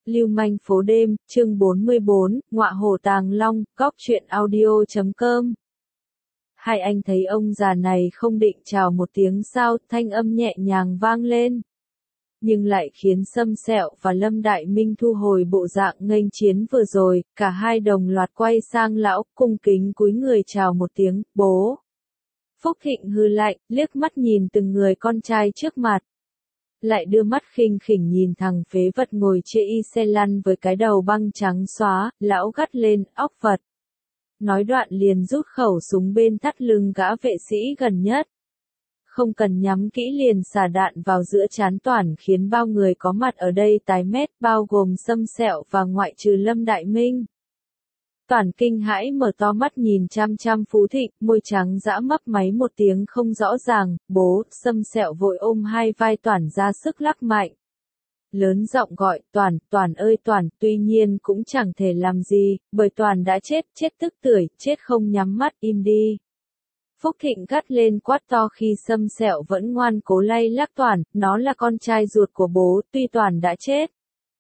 Lưu manh phố đêm, chương 44, ngọa hổ tàng long, góc truyện audio.com. Hai anh thấy ông già này không định chào một tiếng sao, thanh âm nhẹ nhàng vang lên. Nhưng lại khiến Sâm Sẹo và Lâm Đại Minh thu hồi bộ dạng nghênh chiến vừa rồi, cả hai đồng loạt quay sang lão, cung kính cúi người chào một tiếng, bố. Phúc Thịnh hừ lạnh, liếc mắt nhìn từng người con trai trước mặt. Lại đưa mắt khinh khỉnh nhìn thằng phế vật ngồi chê y xe lăn với cái đầu băng trắng xóa, lão gắt lên, óc vật. Nói đoạn liền rút khẩu súng bên thắt lưng gã vệ sĩ gần nhất. Không cần nhắm kỹ liền xả đạn vào giữa trán Toản khiến bao người có mặt ở đây tái mét, bao gồm Sâm Sẹo và ngoại trừ Lâm Đại Minh. Toản kinh hãi mở to mắt nhìn chăm chăm Phú Thịnh, môi trắng dã mấp máy một tiếng không rõ ràng, bố. Sâm Sẹo vội ôm hai vai Toản ra sức lắc mạnh. Lớn giọng gọi, Toản, Toản ơi Toản, tuy nhiên cũng chẳng thể làm gì, bởi Toản đã chết, chết tức tưởi, chết không nhắm mắt, im đi. Phúc Thịnh gắt lên quát to khi Sâm Sẹo vẫn ngoan cố lay lắc Toản, nó là con trai ruột của bố, tuy Toản đã chết.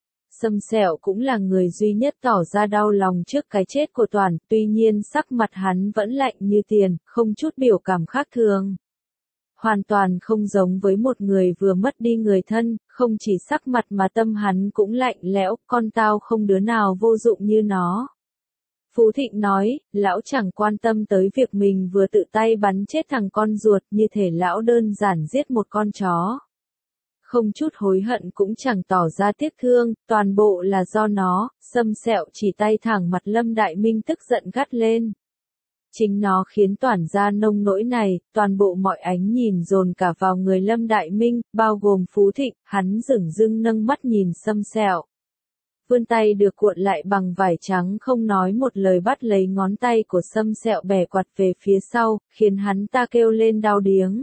Sâm Sẹo cũng là người duy nhất tỏ ra đau lòng trước cái chết của Toản, tuy nhiên sắc mặt hắn vẫn lạnh như tiền, không chút biểu cảm khác thường. Hoàn toàn không giống với một người vừa mất đi người thân, không chỉ sắc mặt mà tâm hắn cũng lạnh lẽo, con tao không đứa nào vô dụng như nó. Phú Thịnh nói, lão chẳng quan tâm tới việc mình vừa tự tay bắn chết thằng con ruột, như thể lão đơn giản giết một con chó. Không chút hối hận cũng chẳng tỏ ra tiếc thương, toàn bộ là do nó. Sâm Sẹo chỉ tay thẳng mặt Lâm Đại Minh tức giận gắt lên. Chính nó khiến Toản ra nông nỗi này, toàn bộ mọi ánh nhìn dồn cả vào người Lâm Đại Minh, bao gồm Phú Thịnh, hắn dửng dưng nâng mắt nhìn Sâm Sẹo. Vươn tay được cuộn lại bằng vải trắng không nói một lời bắt lấy ngón tay của Sâm Sẹo bẻ quạt về phía sau, khiến hắn ta kêu lên đau điếng.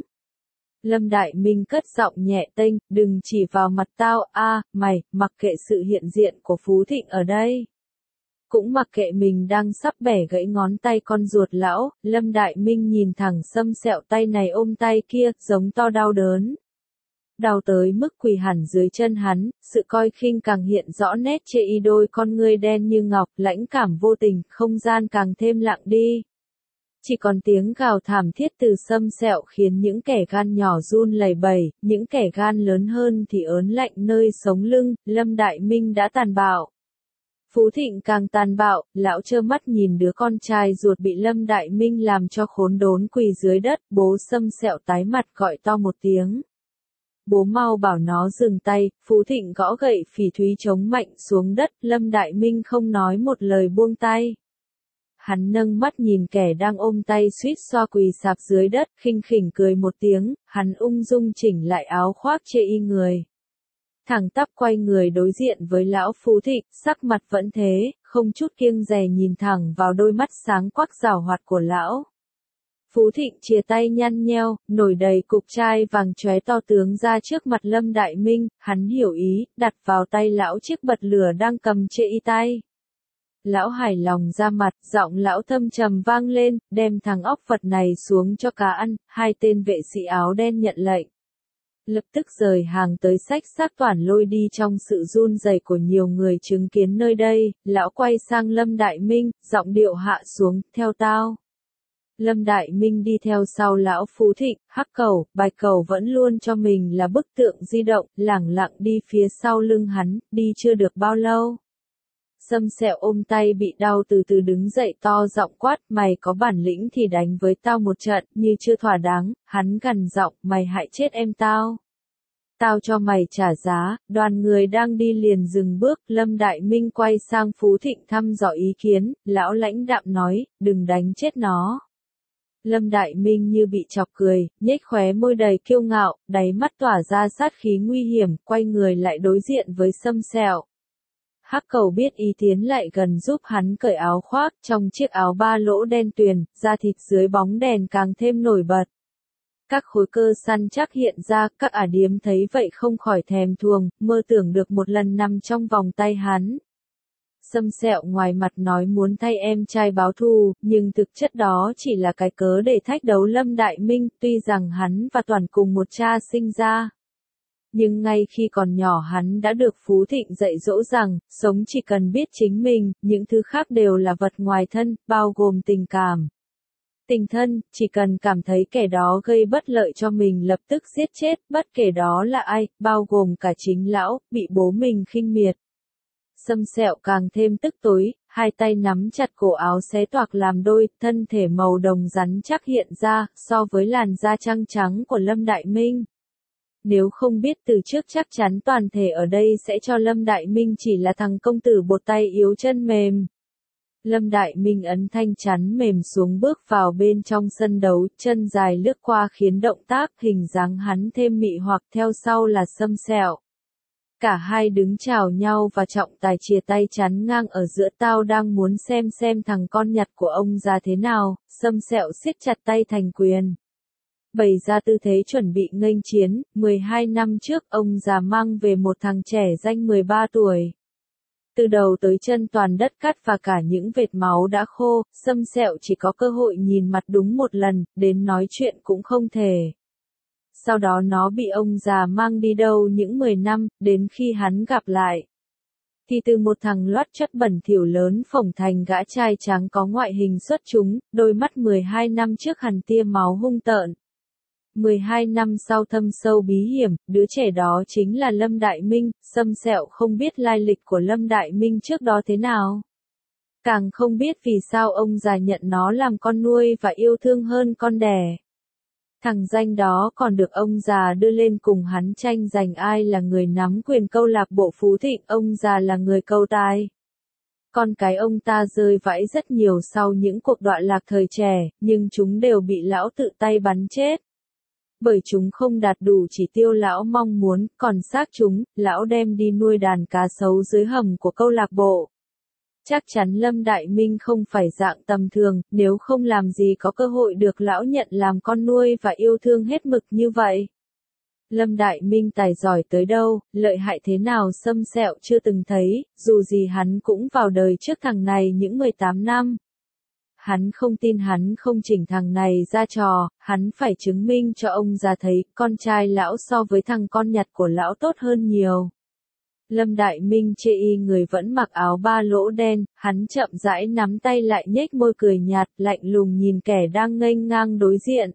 Lâm Đại Minh cất giọng nhẹ tênh, đừng chỉ vào mặt tao, mày, mặc kệ sự hiện diện của Phú Thịnh ở đây. Cũng mặc kệ mình đang sắp bẻ gãy ngón tay con ruột lão, Lâm Đại Minh nhìn thẳng Sâm Sẹo tay này ôm tay kia, giống to đau đớn. Đau tới mức quỳ hẳn dưới chân hắn, sự coi khinh càng hiện rõ nét chê y đôi con ngươi đen như ngọc, lãnh cảm vô tình, không gian càng thêm lặng đi. Chỉ còn tiếng gào thảm thiết từ Sâm Sẹo khiến những kẻ gan nhỏ run lẩy bẩy, những kẻ gan lớn hơn thì ớn lạnh nơi sống lưng. Lâm Đại Minh đã tàn bạo. Phú Thịnh càng tàn bạo, lão trơ mắt nhìn đứa con trai ruột bị Lâm Đại Minh làm cho khốn đốn quỳ dưới đất, bố. Sâm Sẹo tái mặt gọi to một tiếng. Bố mau bảo nó dừng tay. Phú Thịnh gõ gậy phỉ thúy chống mạnh xuống đất, Lâm Đại Minh không nói một lời buông tay. Hắn nâng mắt nhìn kẻ đang ôm tay suýt xoa quỳ sạp dưới đất, khinh khỉnh cười một tiếng, hắn ung dung chỉnh lại áo khoác chê y người. Thẳng tắp quay người đối diện với lão Phú Thịnh, sắc mặt vẫn thế, không chút kiêng dè nhìn thẳng vào đôi mắt sáng quắc giảo hoạt của lão. Phú Thịnh chìa tay nhăn nheo, nổi đầy cục chai vàng chóe to tướng ra trước mặt Lâm Đại Minh, hắn hiểu ý, đặt vào tay lão chiếc bật lửa đang cầm chê y tay. Lão hài lòng ra mặt, giọng lão thâm trầm vang lên, đem thằng óc vật này xuống cho cá ăn. Hai tên vệ sĩ áo đen nhận lệnh. Lập tức rời hàng tới xách xác Toản lôi đi trong sự run rẩy của nhiều người chứng kiến nơi đây. Lão quay sang Lâm Đại Minh, giọng điệu hạ xuống, theo tao. Lâm Đại Minh đi theo sau lão Phú Thịnh, Hắc Cẩu, Bạch Cẩu vẫn luôn cho mình là bức tượng di động, lẳng lặng đi phía sau lưng hắn, đi chưa được bao lâu. Sâm Sẹo ôm tay bị đau từ từ đứng dậy to giọng quát, mày có bản lĩnh thì đánh với tao một trận, như chưa thỏa đáng. Hắn gằn giọng, mày hại chết em tao. Tao cho mày trả giá. Đoàn người đang đi liền dừng bước, Lâm Đại Minh quay sang Phú Thịnh thăm dò ý kiến, lão lãnh đạm nói, đừng đánh chết nó. Lâm Đại Minh như bị chọc cười, nhếch khóe môi đầy kiêu ngạo, đáy mắt tỏa ra sát khí nguy hiểm, quay người lại đối diện với Sâm Sẹo. Hắc Cẩu biết ý tiến lại gần giúp hắn cởi áo khoác, trong chiếc áo ba lỗ đen tuyền, da thịt dưới bóng đèn càng thêm nổi bật. Các khối cơ săn chắc hiện ra, các ả điếm thấy vậy không khỏi thèm thuồng, mơ tưởng được một lần nằm trong vòng tay hắn. Sâm Sẹo ngoài mặt nói muốn thay em trai báo thù, nhưng thực chất đó chỉ là cái cớ để thách đấu Lâm Đại Minh, tuy rằng hắn và Toản cùng một cha sinh ra. Nhưng ngay khi còn nhỏ hắn đã được Phú Thịnh dạy dỗ rằng, sống chỉ cần biết chính mình, những thứ khác đều là vật ngoài thân, bao gồm tình cảm. Tình thân, chỉ cần cảm thấy kẻ đó gây bất lợi cho mình lập tức giết chết, bất kể đó là ai, bao gồm cả chính lão, bị bố mình khinh miệt. Xâm Sẹo càng thêm tức tối, hai tay nắm chặt cổ áo xé toạc làm đôi, thân thể màu đồng rắn chắc hiện ra, so với làn da trắng trắng của Lâm Đại Minh. Nếu không biết từ trước chắc chắn toàn thể ở đây sẽ cho Lâm Đại Minh chỉ là thằng công tử bột tay yếu chân mềm. Lâm Đại Minh ấn thanh chắn mềm xuống bước vào bên trong sân đấu, chân dài lướt qua khiến động tác hình dáng hắn thêm mị hoặc theo sau là Xâm Sẹo. Cả hai đứng chào nhau và trọng tài chia tay chắn ngang ở giữa tao đang muốn xem thằng con nhặt của ông ra thế nào, Xâm Sẹo siết chặt tay thành quyền. Bày ra tư thế chuẩn bị nghênh chiến, 12 năm trước ông già mang về một thằng trẻ danh 13 tuổi. Từ đầu tới chân toàn đất cát và cả những vệt máu đã khô, Xâm Sẹo chỉ có cơ hội nhìn mặt đúng một lần, đến nói chuyện cũng không thể. Sau đó nó bị ông già mang đi đâu những 10 năm, đến khi hắn gặp lại. Thì từ một thằng loát chất bẩn thỉu lớn phồng thành gã trai trắng có ngoại hình xuất chúng, đôi mắt 12 năm trước hằn tia máu hung tợn. 12 năm sau thâm sâu bí hiểm, đứa trẻ đó chính là Lâm Đại Minh, Xâm Sẹo không biết lai lịch của Lâm Đại Minh trước đó thế nào. Càng không biết vì sao ông già nhận nó làm con nuôi và yêu thương hơn con đẻ. Thằng danh đó còn được ông già đưa lên cùng hắn tranh giành ai là người nắm quyền câu lạc bộ Phú Thịnh, ông già là người câu tài. Con cái ông ta rơi vãi rất nhiều sau những cuộc đọa lạc thời trẻ, nhưng chúng đều bị lão tự tay bắn chết. Bởi chúng không đạt đủ chỉ tiêu lão mong muốn, còn xác chúng, lão đem đi nuôi đàn cá sấu dưới hầm của câu lạc bộ. Chắc chắn Lâm Đại Minh không phải dạng tầm thường, nếu không làm gì có cơ hội được lão nhận làm con nuôi và yêu thương hết mực như vậy. Lâm Đại Minh tài giỏi tới đâu, lợi hại thế nào Xâm Sẹo chưa từng thấy, dù gì hắn cũng vào đời trước thằng này những 18 năm. Hắn không tin hắn không chỉnh thằng này ra trò, hắn phải chứng minh cho ông già thấy, con trai lão so với thằng con nhặt của lão tốt hơn nhiều. Lâm Đại Minh chê y người vẫn mặc áo ba lỗ đen, hắn chậm rãi nắm tay lại nhếch môi cười nhạt, lạnh lùng nhìn kẻ đang nghênh ngang đối diện.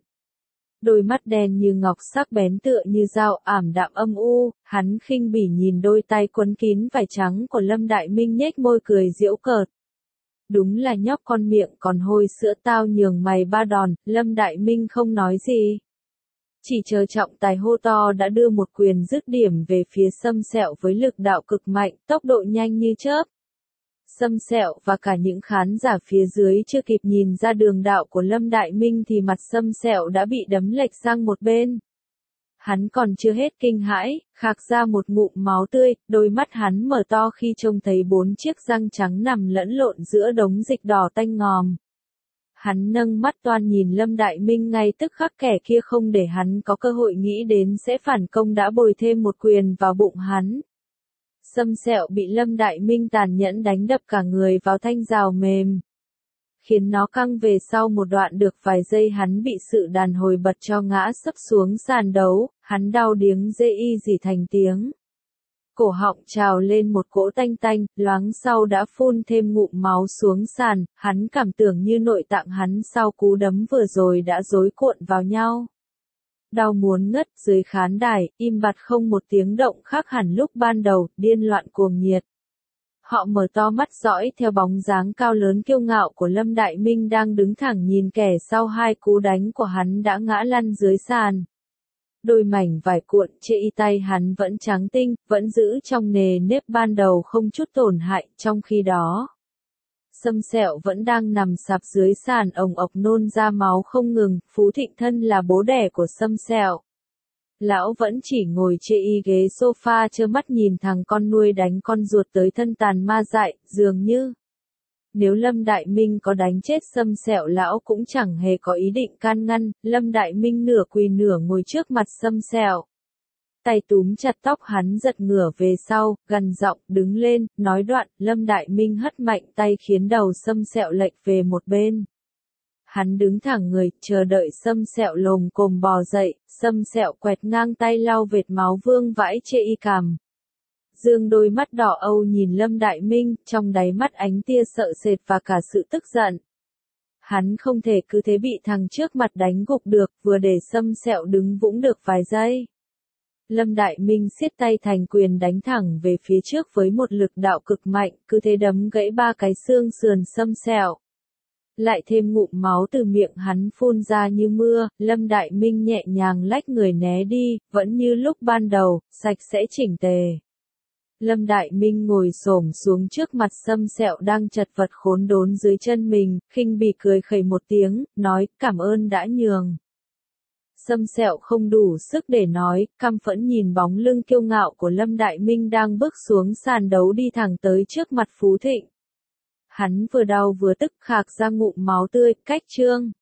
Đôi mắt đen như ngọc sắc bén tựa như dao ảm đạm âm u, hắn khinh bỉ nhìn đôi tay quấn kín vải trắng của Lâm Đại Minh nhếch môi cười giễu cợt. Đúng là nhóc con miệng còn hôi sữa tao nhường mày ba đòn, Lâm Đại Minh không nói gì. Chỉ chờ trọng tài hô to đã đưa một quyền dứt điểm về phía Xâm Sẹo với lực đạo cực mạnh, tốc độ nhanh như chớp. Xâm Sẹo và cả những khán giả phía dưới chưa kịp nhìn ra đường đạo của Lâm Đại Minh thì mặt Xâm Sẹo đã bị đấm lệch sang một bên. Hắn còn chưa hết kinh hãi, khạc ra một ngụm máu tươi, đôi mắt hắn mở to khi trông thấy 4 chiếc răng trắng nằm lẫn lộn giữa đống dịch đỏ tanh ngòm. Hắn nâng mắt toan nhìn Lâm Đại Minh ngay tức khắc kẻ kia không để hắn có cơ hội nghĩ đến sẽ phản công đã bồi thêm một quyền vào bụng hắn. Xâm Sẹo bị Lâm Đại Minh tàn nhẫn đánh đập cả người vào thanh rào mềm. Khiến nó căng về sau một đoạn được vài giây hắn bị sự đàn hồi bật cho ngã sấp xuống sàn đấu, hắn đau điếng dê y dỉ thành tiếng. Cổ họng trào lên một cỗ tanh tanh, loáng sau đã phun thêm ngụm máu xuống sàn, hắn cảm tưởng như nội tạng hắn sau cú đấm vừa rồi đã rối cuộn vào nhau. Đau muốn ngất dưới khán đài, im bặt không một tiếng động khác hẳn lúc ban đầu, điên loạn cuồng nhiệt. Họ mở to mắt dõi theo bóng dáng cao lớn kiêu ngạo của Lâm Đại Minh đang đứng thẳng nhìn kẻ sau hai cú đánh của hắn đã ngã lăn dưới sàn. Đôi mảnh vải cuộn chê y tay hắn vẫn trắng tinh, vẫn giữ trong nề nếp ban đầu không chút tổn hại, trong khi đó. Xâm Sẹo vẫn đang nằm sạp dưới sàn ồng ộc nôn ra máu không ngừng, Phú Thịnh thân là bố đẻ của Xâm Sẹo. Lão vẫn chỉ ngồi chê y ghế sofa trơ mắt nhìn thằng con nuôi đánh con ruột tới thân tàn ma dại, dường như. Nếu Lâm Đại Minh có đánh chết Xâm Sẹo lão cũng chẳng hề có ý định can ngăn, Lâm Đại Minh nửa quỳ nửa ngồi trước mặt Xâm Sẹo. Tay túm chặt tóc hắn giật ngửa về sau, gằn giọng, đứng lên, nói đoạn, Lâm Đại Minh hất mạnh tay khiến đầu Xâm Sẹo lệch về một bên. Hắn đứng thẳng người, chờ đợi Sâm Sẹo lồm cồm bò dậy, Sâm Sẹo quẹt ngang tay lau vệt máu vương vãi trên y cằm. Dương đôi mắt đỏ âu nhìn Lâm Đại Minh, trong đáy mắt ánh tia sợ sệt và cả sự tức giận. Hắn không thể cứ thế bị thằng trước mặt đánh gục được, vừa để Sâm Sẹo đứng vững được vài giây. Lâm Đại Minh siết tay thành quyền đánh thẳng về phía trước với một lực đạo cực mạnh, cứ thế đấm gãy 3 cái xương sườn Sâm Sẹo. Lại thêm ngụm máu từ miệng hắn phun ra như mưa, Lâm Đại Minh nhẹ nhàng lách người né đi, vẫn như lúc ban đầu, sạch sẽ chỉnh tề. Lâm Đại Minh ngồi xổm xuống trước mặt Sâm Sẹo đang chật vật khốn đốn dưới chân mình, khinh bỉ cười khẩy một tiếng, nói, cảm ơn đã nhường. Sâm Sẹo không đủ sức để nói, căm phẫn nhìn bóng lưng kiêu ngạo của Lâm Đại Minh đang bước xuống sàn đấu đi thẳng tới trước mặt Phú Thịnh. Hắn vừa đau vừa tức khạc ra ngụm máu tươi, cách chương.